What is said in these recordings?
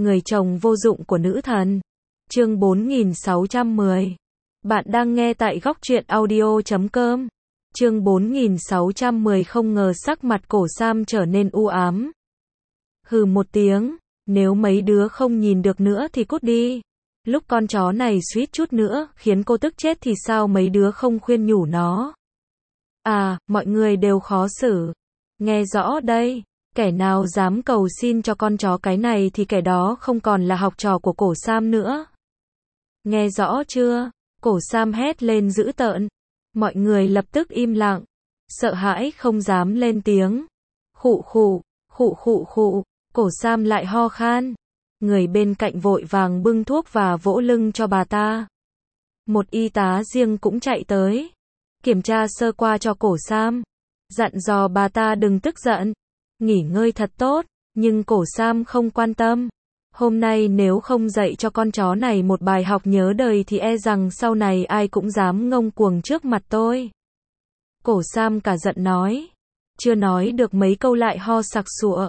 Người chồng vô dụng của nữ thần. Chương 4610. Bạn đang nghe tại góc truyện audio.com. Chương 4610. Không ngờ sắc mặt Cổ Sam trở nên u ám. Hừ một tiếng, nếu mấy đứa không nhìn được nữa thì cút đi. Lúc con chó này suýt chút nữa khiến cô tức chết thì sao mấy đứa không khuyên nhủ nó. À, mọi người đều khó xử. Nghe rõ đây, kẻ nào dám cầu xin cho con chó cái này thì kẻ đó không còn là học trò của Cổ Sam nữa. Nghe rõ chưa? Cổ Sam hét lên dữ tợn. Mọi người lập tức im lặng, sợ hãi không dám lên tiếng. Khụ khụ, khụ khụ khụ, Cổ Sam lại ho khan. Người bên cạnh vội vàng bưng thuốc và vỗ lưng cho bà ta. Một y tá riêng cũng chạy tới, kiểm tra sơ qua cho Cổ Sam, dặn dò bà ta đừng tức giận, nghỉ ngơi thật tốt, nhưng Cổ Sam không quan tâm. Hôm nay nếu không dạy cho con chó này một bài học nhớ đời thì e rằng sau này ai cũng dám ngông cuồng trước mặt tôi. Cổ Sam cả giận nói. Chưa nói được mấy câu lại ho sặc sụa.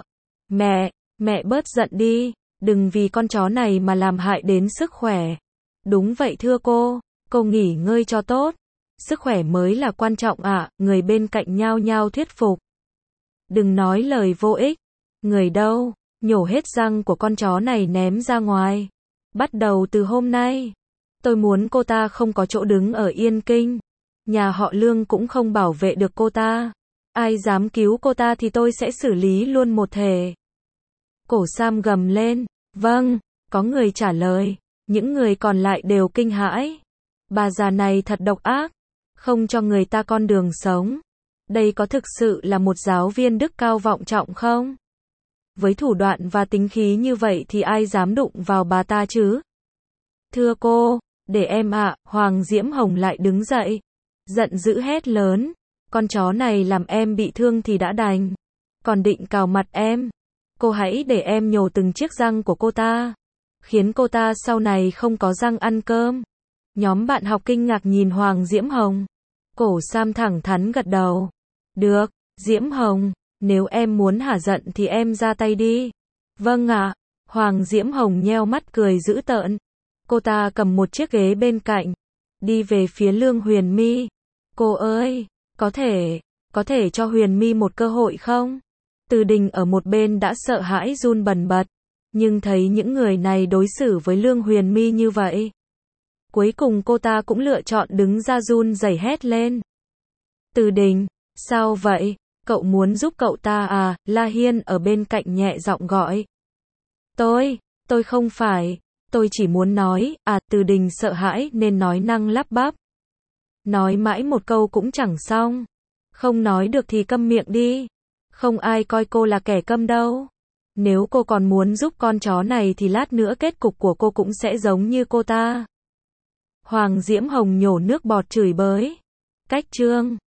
Mẹ bớt giận đi, đừng vì con chó này mà làm hại đến sức khỏe. Đúng vậy thưa cô nghỉ ngơi cho tốt. Sức khỏe mới là quan trọng ạ, người bên cạnh nhao nhao thuyết phục. Đừng nói lời vô ích. Người đâu, nhổ hết răng của con chó này ném ra ngoài. Bắt đầu từ hôm nay, tôi muốn cô ta không có chỗ đứng ở Yên Kinh. Nhà họ Lương cũng không bảo vệ được cô ta. Ai dám cứu cô ta thì tôi sẽ xử lý luôn một thể. Cổ Sam gầm lên. Vâng, có người trả lời. Những người còn lại đều kinh hãi. Bà già này thật độc ác, không cho người ta con đường sống. Đây có thực sự là một giáo viên đức cao vọng trọng không? Với thủ đoạn và tính khí như vậy thì ai dám đụng vào bà ta chứ? Thưa cô, để em ạ. Hoàng Diễm Hồng lại đứng dậy, giận dữ hét lớn. Con chó này làm em bị thương thì đã đành, còn định cào mặt em. Cô hãy để em nhổ từng chiếc răng của cô ta, khiến cô ta sau này không có răng ăn cơm. Nhóm bạn học kinh ngạc nhìn Hoàng Diễm Hồng. Cổ Sam thẳng thắn gật đầu. Được, Diễm Hồng, nếu em muốn hả giận thì em ra tay đi. Vâng ạ. Hoàng Diễm Hồng nheo mắt cười dữ tợn. Cô ta cầm một chiếc ghế bên cạnh, đi về phía Lương Huyền My. Cô ơi, có thể cho Huyền My một cơ hội không? Từ Đình ở một bên đã sợ hãi run bần bật, nhưng thấy những người này đối xử với Lương Huyền My như vậy, cuối cùng cô ta cũng lựa chọn đứng ra run rẩy hét lên. Từ Đình, sao vậy? Cậu muốn giúp cậu ta à? La Hiên ở bên cạnh nhẹ giọng gọi. Tôi không phải, tôi chỉ muốn nói, Từ Đình sợ hãi nên nói năng lắp bắp. Nói mãi một câu cũng chẳng xong. Không nói được thì câm miệng đi. Không ai coi cô là kẻ câm đâu. Nếu cô còn muốn giúp con chó này thì lát nữa kết cục của cô cũng sẽ giống như cô ta. Hoàng Diễm Hồng nhổ nước bọt chửi bới. Cách chương